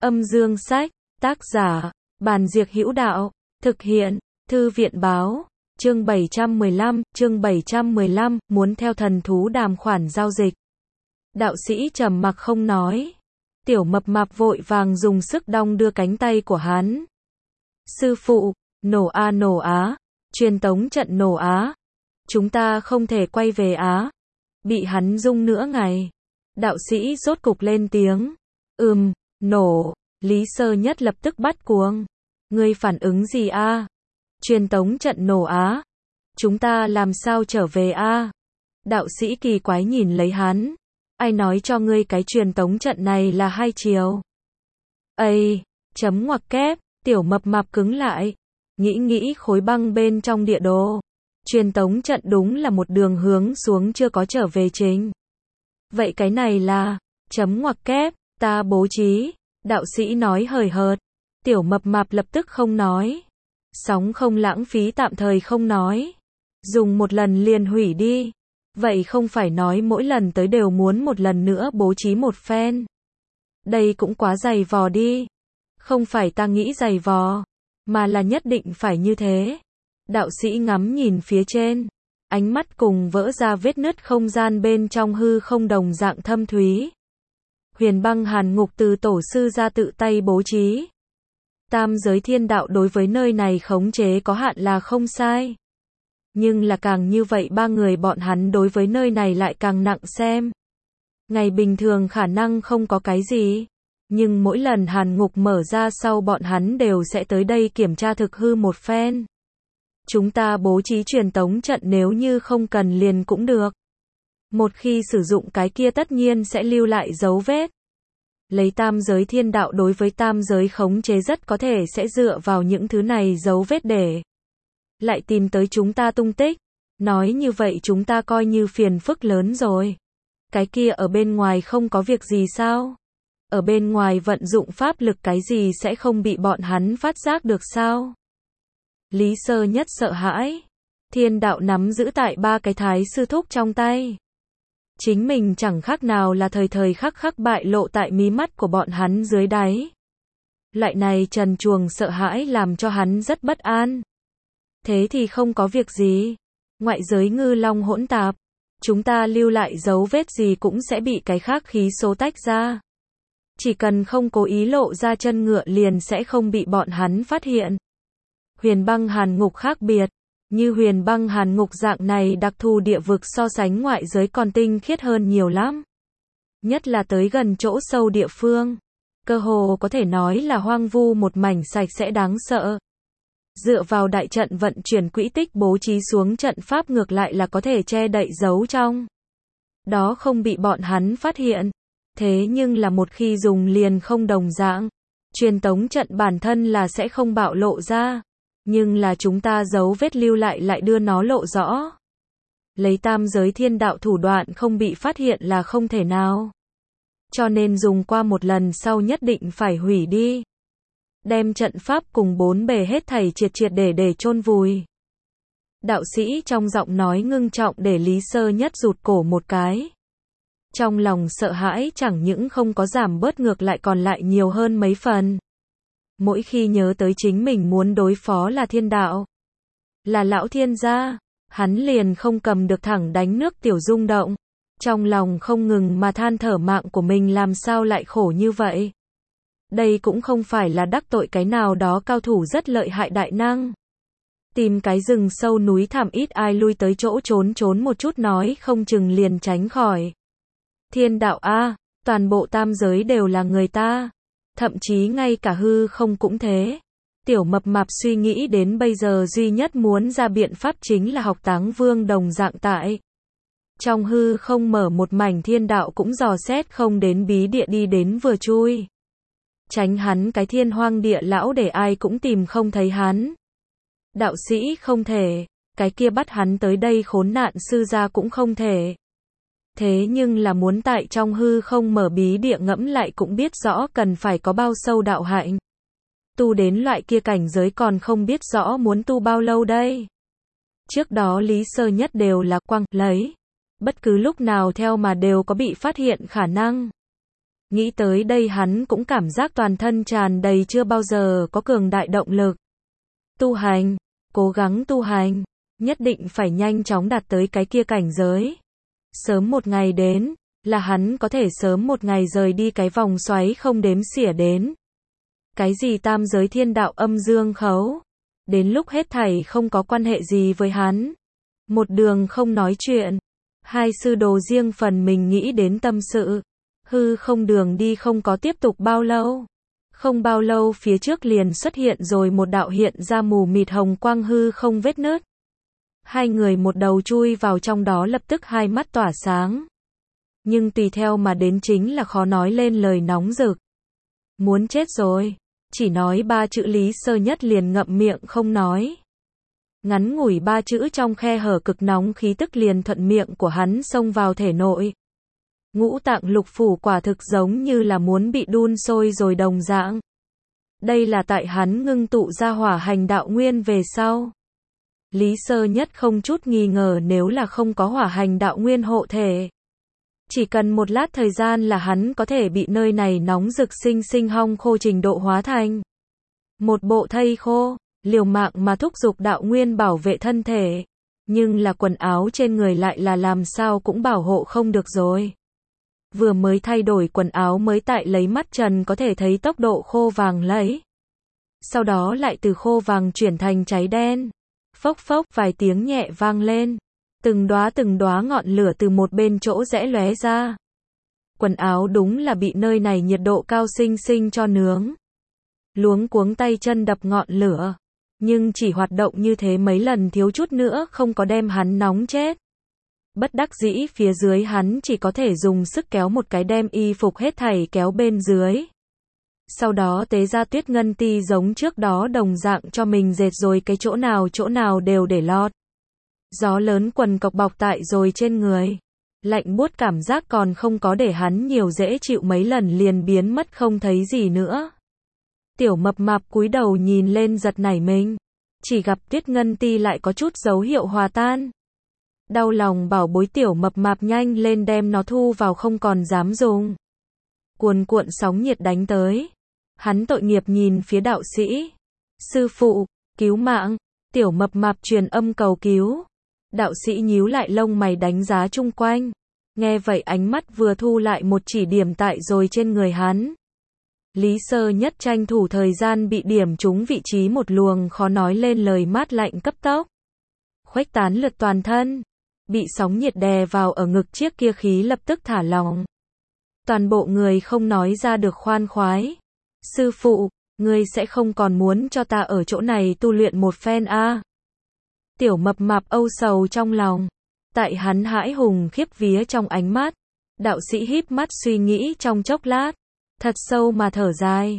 Âm dương sách, tác giả, Bàn Diệc Hữu Đạo, thực hiện, Thư viện báo, chương 715, muốn theo thần thú đàm khoản giao dịch. Đạo sĩ trầm mặc không nói. Tiểu mập mạp vội vàng dùng sức đong đưa cánh tay của hắn. Sư phụ, nổ á, truyền tống trận nổ á. Chúng ta không thể quay về Á. Bị hắn rung nữa ngày. Đạo sĩ rốt cục lên tiếng. Nổ. Lý Sơ Nhất lập tức bắt cuồng. Ngươi phản ứng gì a? Truyền tống trận nổ á. Chúng ta làm sao trở về a? Đạo sĩ kỳ quái nhìn lấy hắn. Ai nói cho ngươi cái truyền tống trận này là hai chiều? Chấm ngoặc kép, tiểu mập mạp cứng lại. Nghĩ khối băng bên trong địa đồ. Truyền tống trận đúng là một đường hướng xuống chưa có trở về chính. Vậy cái này là, chấm ngoặc kép, ta bố trí. Đạo sĩ nói hời hợt. Tiểu mập mạp lập tức không nói. Sóng không lãng phí tạm thời không nói. Dùng một lần liền hủy đi. Vậy không phải nói mỗi lần tới đều muốn một lần nữa bố trí một phen. Đây cũng quá dày vò đi. Không phải ta nghĩ dày vò, mà là nhất định phải như thế. Đạo sĩ ngắm nhìn phía trên. Ánh mắt cùng vỡ ra vết nứt không gian bên trong hư không đồng dạng thâm thúy. Huyền băng hàn ngục từ tổ sư ra tự tay bố trí. Tam giới thiên đạo đối với nơi này khống chế có hạn là không sai. Nhưng là càng như vậy ba người bọn hắn đối với nơi này lại càng nặng xem. Ngày bình thường khả năng không có cái gì. Nhưng mỗi lần hàn ngục mở ra sau bọn hắn đều sẽ tới đây kiểm tra thực hư một phen. Chúng ta bố trí truyền tống trận nếu như không cần liền cũng được. Một khi sử dụng cái kia tất nhiên sẽ lưu lại dấu vết. Lấy tam giới thiên đạo đối với tam giới khống chế rất có thể sẽ dựa vào những thứ này dấu vết để lại tìm tới chúng ta tung tích. Nói như vậy chúng ta coi như phiền phức lớn rồi. Cái kia ở bên ngoài không có việc gì sao? Ở bên ngoài vận dụng pháp lực cái gì sẽ không bị bọn hắn phát giác được sao? Lý Sơ Nhất sợ hãi. Thiên đạo nắm giữ tại ba cái thái sư thúc trong tay. Chính mình chẳng khác nào là thời khắc bại lộ tại mí mắt của bọn hắn dưới đáy. Loại này trần truồng sợ hãi làm cho hắn rất bất an. Thế thì không có việc gì. Ngoại giới ngư long hỗn tạp. Chúng ta lưu lại dấu vết gì cũng sẽ bị cái khác khí số tách ra. Chỉ cần không cố ý lộ ra chân ngựa liền sẽ không bị bọn hắn phát hiện. Huyền băng hàn ngục khác biệt. Như huyền băng hàn ngục dạng này đặc thù địa vực so sánh ngoại giới còn tinh khiết hơn nhiều lắm. Nhất là tới gần chỗ sâu địa phương. Cơ hồ có thể nói là hoang vu một mảnh sạch sẽ đáng sợ. Dựa vào đại trận vận chuyển quỹ tích bố trí xuống trận pháp ngược lại là có thể che đậy giấu trong. Đó không bị bọn hắn phát hiện. Thế nhưng là một khi dùng liền không đồng dạng. Truyền tống trận bản thân là sẽ không bạo lộ ra. Nhưng là chúng ta giấu vết lưu lại đưa nó lộ rõ. Lấy tam giới thiên đạo thủ đoạn không bị phát hiện là không thể nào. Cho nên dùng qua một lần sau nhất định phải hủy đi. Đem trận pháp cùng bốn bề hết thảy triệt để chôn vùi. Đạo sĩ trong giọng nói ngưng trọng để Lý Sơ Nhất rụt cổ một cái. Trong lòng sợ hãi chẳng những không có giảm bớt ngược lại còn lại nhiều hơn mấy phần. Mỗi khi nhớ tới chính mình muốn đối phó là thiên đạo, là lão thiên gia, hắn liền không cầm được thẳng đánh nước tiểu rung động. Trong lòng không ngừng mà than thở mạng của mình làm sao lại khổ như vậy. Đây cũng không phải là đắc tội cái nào đó cao thủ rất lợi hại đại năng. Tìm cái rừng sâu núi thẳm ít ai lui tới chỗ trốn một chút nói không chừng liền tránh khỏi. Thiên đạo a, toàn bộ tam giới đều là người ta. Thậm chí ngay cả hư không cũng thế. Tiểu mập mạp suy nghĩ đến bây giờ duy nhất muốn ra biện pháp chính là học Táng Vương đồng dạng tại. Trong hư không mở một mảnh thiên đạo cũng dò xét không đến bí địa đi đến vừa chui. Tránh hắn cái thiên hoang địa lão để ai cũng tìm không thấy hắn. Đạo sĩ không thể, cái kia bắt hắn tới đây khốn nạn sư gia cũng không thể. Thế nhưng là muốn tại trong hư không mở bí địa ngẫm lại cũng biết rõ cần phải có bao sâu đạo hạnh. Tu đến loại kia cảnh giới còn không biết rõ muốn tu bao lâu đây. Trước đó Lý Sơ Nhất đều là quăng lấy. Bất cứ lúc nào theo mà đều có bị phát hiện khả năng. Nghĩ tới đây hắn cũng cảm giác toàn thân tràn đầy chưa bao giờ có cường đại động lực. Tu hành, cố gắng tu hành, nhất định phải nhanh chóng đạt tới cái kia cảnh giới. Sớm một ngày đến, là hắn có thể sớm một ngày rời đi cái vòng xoáy không đếm xỉa đến. Cái gì tam giới thiên đạo âm dương khấu, đến lúc hết thảy không có quan hệ gì với hắn. Một đường không nói chuyện, hai sư đồ riêng phần mình nghĩ đến tâm sự. Hư không đường đi không có tiếp tục bao lâu. Không bao lâu phía trước liền xuất hiện rồi một đạo hiện ra mù mịt hồng quang hư không vết nứt. Hai người một đầu chui vào trong đó lập tức hai mắt tỏa sáng. Nhưng tùy theo mà đến chính là khó nói lên lời nóng rực. Muốn chết rồi. Chỉ nói ba chữ Lý Sơ Nhất liền ngậm miệng không nói. Ngắn ngủi ba chữ trong khe hở cực nóng khí tức liền thuận miệng của hắn xông vào thể nội. Ngũ tạng lục phủ quả thực giống như là muốn bị đun sôi rồi đồng dạng. Đây là tại hắn ngưng tụ ra hỏa hành đạo nguyên về sau. Lý Sơ Nhất không chút nghi ngờ nếu là không có hỏa hành đạo nguyên hộ thể. Chỉ cần một lát thời gian là hắn có thể bị nơi này nóng rực sinh sinh hong khô trình độ hóa thành. Một bộ thây khô, liều mạng mà thúc giục đạo nguyên bảo vệ thân thể. Nhưng là quần áo trên người lại là làm sao cũng bảo hộ không được rồi. Vừa mới thay đổi quần áo mới tại lấy mắt trần có thể thấy tốc độ khô vàng lấy. Sau đó lại từ khô vàng chuyển thành cháy đen. Phốc phốc vài tiếng nhẹ vang lên. Từng đóa ngọn lửa từ một bên chỗ rẽ lóe ra. Quần áo đúng là bị nơi này nhiệt độ cao sinh sinh cho nướng. Luống cuống tay chân đập ngọn lửa. Nhưng chỉ hoạt động như thế mấy lần thiếu chút nữa không có đem hắn nóng chết. Bất đắc dĩ phía dưới hắn chỉ có thể dùng sức kéo một cái đem y phục hết thảy kéo bên dưới. Sau đó tế ra tuyết ngân ti giống trước đó đồng dạng cho mình dệt rồi cái chỗ nào đều để lọt. Gió lớn quần cộc bọc tại rồi trên người. Lạnh buốt cảm giác còn không có để hắn nhiều dễ chịu mấy lần liền biến mất không thấy gì nữa. Tiểu mập mạp cúi đầu nhìn lên giật nảy mình. Chỉ gặp tuyết ngân ti lại có chút dấu hiệu hòa tan. Đau lòng bảo bối tiểu mập mạp nhanh lên đem nó thu vào không còn dám dùng. Cuồn cuộn sóng nhiệt đánh tới. Hắn tội nghiệp nhìn phía đạo sĩ. Sư phụ, cứu mạng. Tiểu mập mạp truyền âm cầu cứu. Đạo sĩ nhíu lại lông mày đánh giá chung quanh. Nghe vậy ánh mắt vừa thu lại một chỉ điểm tại rồi trên người hắn. Lý Sơ Nhất tranh thủ thời gian bị điểm trúng vị trí một luồng khó nói lên lời mát lạnh cấp tốc. Khuếch tán lượt toàn thân. Bị sóng nhiệt đè vào ở ngực chiếc kia khí lập tức thả lỏng. Toàn bộ người không nói ra được khoan khoái. Sư phụ, ngươi sẽ không còn muốn cho ta ở chỗ này tu luyện một phen a? Tiểu mập mạp âu sầu trong lòng. Tại hắn hãi hùng khiếp vía trong ánh mắt. Đạo sĩ híp mắt suy nghĩ trong chốc lát. Thật sâu mà thở dài.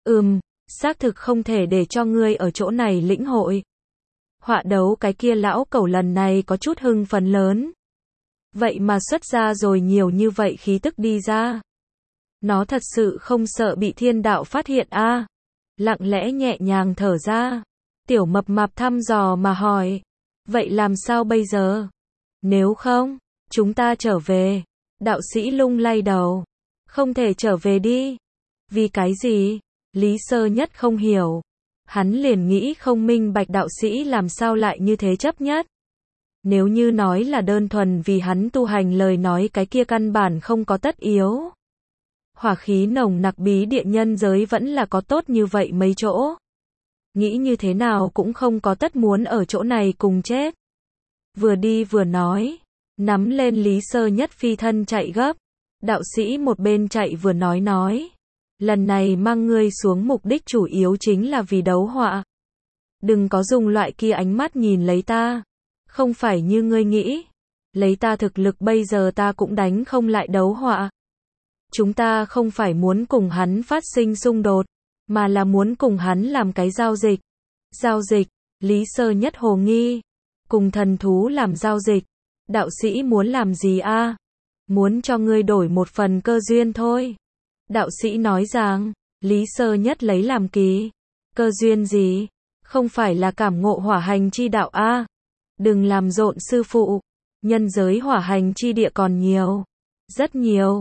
Xác thực không thể để cho ngươi ở chỗ này lĩnh hội. Họa đấu cái kia lão cẩu lần này có chút hưng phấn lớn. Vậy mà xuất ra rồi nhiều như vậy khí tức đi ra. Nó thật sự không sợ bị thiên đạo phát hiện a? Lặng lẽ nhẹ nhàng thở ra. Tiểu mập mạp thăm dò mà hỏi. Vậy làm sao bây giờ? Nếu không, chúng ta trở về. Đạo sĩ lung lay đầu. Không thể trở về đi. Vì cái gì? Lý Sơ Nhất không hiểu. Hắn liền nghĩ không minh bạch đạo sĩ làm sao lại như thế chấp nhất. Nếu như nói là đơn thuần vì hắn tu hành lời nói cái kia căn bản không có tất yếu. Hỏa khí nồng nặc bí địa nhân giới vẫn là có tốt như vậy mấy chỗ. Nghĩ như thế nào cũng không có tất muốn ở chỗ này cùng chết. Vừa đi vừa nói. Nắm lên Lý Sơ Nhất phi thân chạy gấp. Đạo sĩ một bên chạy vừa nói. Lần này mang ngươi xuống mục đích chủ yếu chính là vì đấu họa. Đừng có dùng loại kia ánh mắt nhìn lấy ta. Không phải như ngươi nghĩ. Lấy ta thực lực bây giờ ta cũng đánh không lại đấu họa. Chúng ta không phải muốn cùng hắn phát sinh xung đột, mà là muốn cùng hắn làm cái giao dịch. Giao dịch, Lý Sơ Nhất hồ nghi. Cùng thần thú làm giao dịch. Đạo sĩ muốn làm gì a? Muốn cho ngươi đổi một phần cơ duyên thôi. Đạo sĩ nói rằng, Lý Sơ Nhất lấy làm kỳ. Cơ duyên gì? Không phải là cảm ngộ hỏa hành chi đạo a? Đừng làm rộn sư phụ. Nhân giới hỏa hành chi địa còn nhiều. Rất nhiều.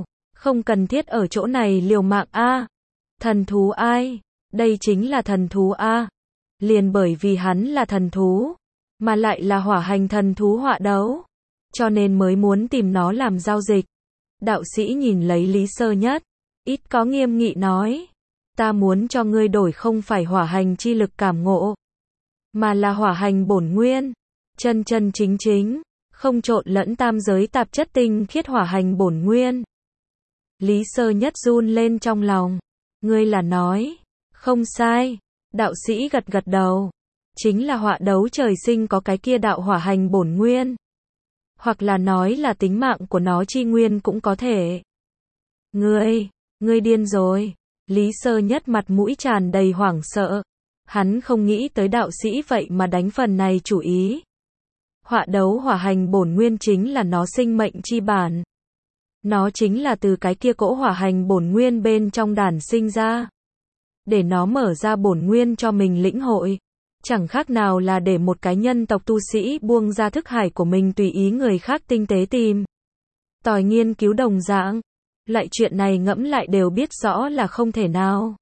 Không cần thiết ở chỗ này liều mạng a. Thần thú ai? Đây chính là thần thú a. Liền bởi vì hắn là thần thú, mà lại là hỏa hành thần thú họa đấu, cho nên mới muốn tìm nó làm giao dịch. Đạo sĩ nhìn lấy Lý Sơ Nhất, ít có nghiêm nghị nói, ta muốn cho ngươi đổi không phải hỏa hành chi lực cảm ngộ, mà là hỏa hành bổn nguyên, chân chân chính chính, không trộn lẫn tam giới tạp chất tinh khiết hỏa hành bổn nguyên. Lý Sơ Nhất run lên trong lòng, ngươi là nói, không sai, đạo sĩ gật gật đầu, chính là họa đấu trời sinh có cái kia đạo hỏa hành bổn nguyên, hoặc là nói là tính mạng của nó chi nguyên cũng có thể. Ngươi điên rồi. Lý Sơ Nhất mặt mũi tràn đầy hoảng sợ, hắn không nghĩ tới đạo sĩ vậy mà đánh phần này chủ ý. Họa đấu hỏa hành bổn nguyên chính là nó sinh mệnh chi bản. Nó chính là từ cái kia cỗ hỏa hành bổn nguyên bên trong đản sinh ra. Để nó mở ra bổn nguyên cho mình lĩnh hội, chẳng khác nào là để một cái nhân tộc tu sĩ buông ra thức hải của mình tùy ý người khác tinh tế tìm tòi nghiên cứu đồng dạng. Lại chuyện này ngẫm lại đều biết rõ là không thể nào.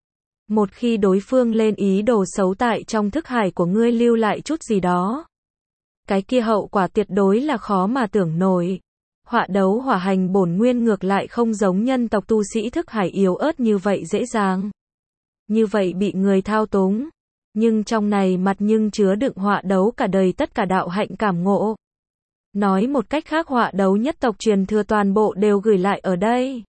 Một khi đối phương lên ý đồ xấu tại trong thức hải của ngươi lưu lại chút gì đó, cái kia hậu quả tuyệt đối là khó mà tưởng nổi. Họa đấu hỏa hành bổn nguyên ngược lại không giống nhân tộc tu sĩ thức hải yếu ớt như vậy dễ dàng, như vậy bị người thao túng, nhưng trong này mặt nhưng chứa đựng họa đấu cả đời tất cả đạo hạnh cảm ngộ. Nói một cách khác, họa đấu nhất tộc truyền thừa toàn bộ đều gửi lại ở đây,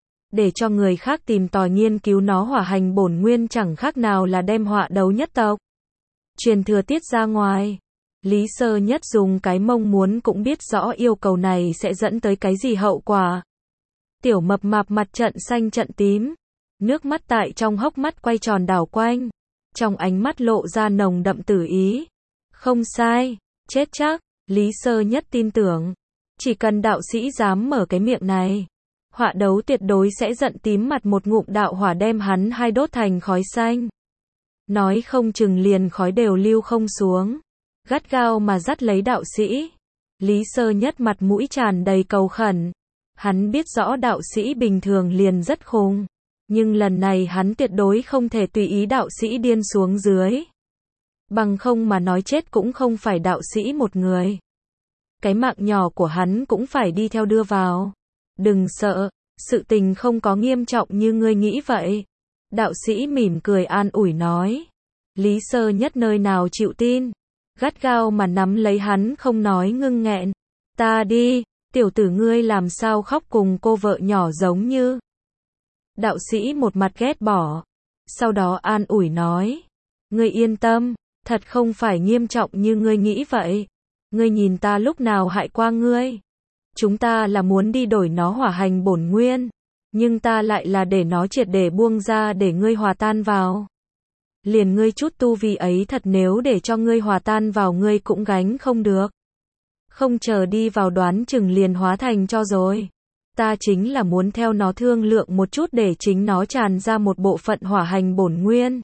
để cho người khác tìm tòi nghiên cứu nó hỏa hành bổn nguyên, chẳng khác nào là đem họa đấu nhất tộc truyền thừa tiết ra ngoài. Lý Sơ Nhất dùng cái mông muốn cũng biết rõ yêu cầu này sẽ dẫn tới cái gì hậu quả. Tiểu mập mạp mặt trận xanh trận tím, nước mắt tại trong hốc mắt quay tròn đảo quanh, trong ánh mắt lộ ra nồng đậm tử ý. Không sai, chết chắc. Lý Sơ Nhất tin tưởng, chỉ cần đạo sĩ dám mở cái miệng này, họa đấu tuyệt đối sẽ giận tím mặt, một ngụm đạo hỏa đem hắn hai đốt thành khói xanh. Nói không chừng liền khói đều lưu không xuống, gắt gao mà dắt lấy đạo sĩ. Lý Sơ Nhất mặt mũi tràn đầy cầu khẩn, hắn biết rõ đạo sĩ bình thường liền rất khùng, nhưng lần này hắn tuyệt đối không thể tùy ý đạo sĩ điên xuống dưới. Bằng không mà nói chết cũng không phải đạo sĩ một người, cái mạng nhỏ của hắn cũng phải đi theo đưa vào. Đừng sợ, sự tình không có nghiêm trọng như ngươi nghĩ vậy. Đạo sĩ mỉm cười an ủi nói. Lý Sơ Nhất nơi nào chịu tin, gắt gao mà nắm lấy hắn không nói ngưng nghẹn. Ta đi, tiểu tử ngươi làm sao khóc cùng cô vợ nhỏ giống như. Đạo sĩ một mặt ghét bỏ, sau đó an ủi nói. Ngươi yên tâm, thật không phải nghiêm trọng như ngươi nghĩ vậy. Ngươi nhìn ta lúc nào hại qua ngươi. Chúng ta là muốn đi đổi nó hỏa hành bổn nguyên, nhưng ta lại là để nó triệt để buông ra để ngươi hòa tan vào. Liền ngươi chút tu vi ấy thật nếu để cho ngươi hòa tan vào ngươi cũng gánh không được. Không chờ đi vào đoán chừng liền hóa thành cho rồi. Ta chính là muốn theo nó thương lượng một chút để chính nó tràn ra một bộ phận hỏa hành bổn nguyên.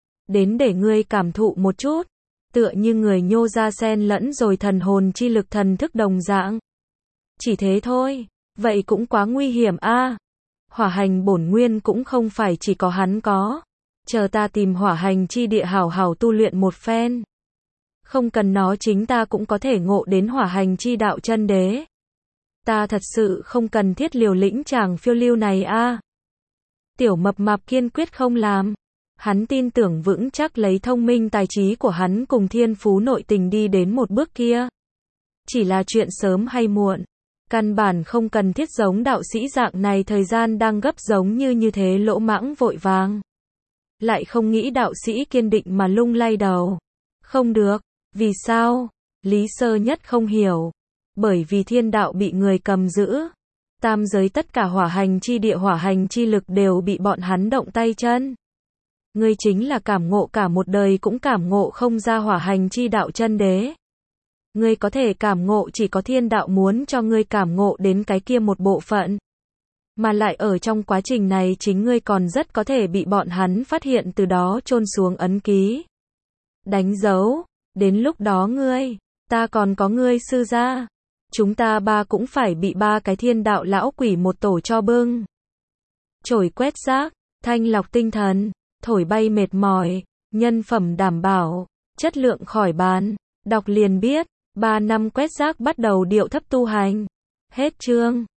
Đến để ngươi cảm thụ một chút, tựa như người nhô ra xen lẫn rồi thần hồn chi lực thần thức đồng dạng. Chỉ thế thôi, vậy cũng quá nguy hiểm a. Hỏa hành bổn nguyên cũng không phải chỉ có hắn có. Chờ ta tìm hỏa hành chi địa hảo hảo tu luyện một phen. Không cần nó chính ta cũng có thể ngộ đến hỏa hành chi đạo chân đế. Ta thật sự không cần thiết liều lĩnh chàng phiêu lưu này a. Tiểu mập mạp kiên quyết không làm. Hắn tin tưởng vững chắc lấy thông minh tài trí của hắn cùng thiên phú nội tình đi đến một bước kia. Chỉ là chuyện sớm hay muộn. Căn bản không cần thiết giống đạo sĩ dạng này thời gian đang gấp giống như thế lỗ mãng vội vàng. Lại không nghĩ đạo sĩ kiên định mà lung lay đầu. Không được, vì sao? Lý Sơ Nhất không hiểu. Bởi vì thiên đạo bị người cầm giữ. Tam giới tất cả hỏa hành chi địa hỏa hành chi lực đều bị bọn hắn động tay chân. Ngươi chính là cảm ngộ cả một đời cũng cảm ngộ không ra hỏa hành chi đạo chân đế. Ngươi có thể cảm ngộ chỉ có thiên đạo muốn cho ngươi cảm ngộ đến cái kia một bộ phận. Mà lại ở trong quá trình này chính ngươi còn rất có thể bị bọn hắn phát hiện, từ đó chôn xuống ấn ký. Đánh dấu, đến lúc đó ta còn có ngươi sư gia. chúng ta ba cũng phải bị ba cái thiên đạo lão quỷ một tổ cho bưng. Chổi quét rác, thanh lọc tinh thần, thổi bay mệt mỏi, nhân phẩm đảm bảo, chất lượng khỏi bàn. Đọc liền biết, 3 năm quét rác bắt đầu điệu thấp tu hành. Hết chương.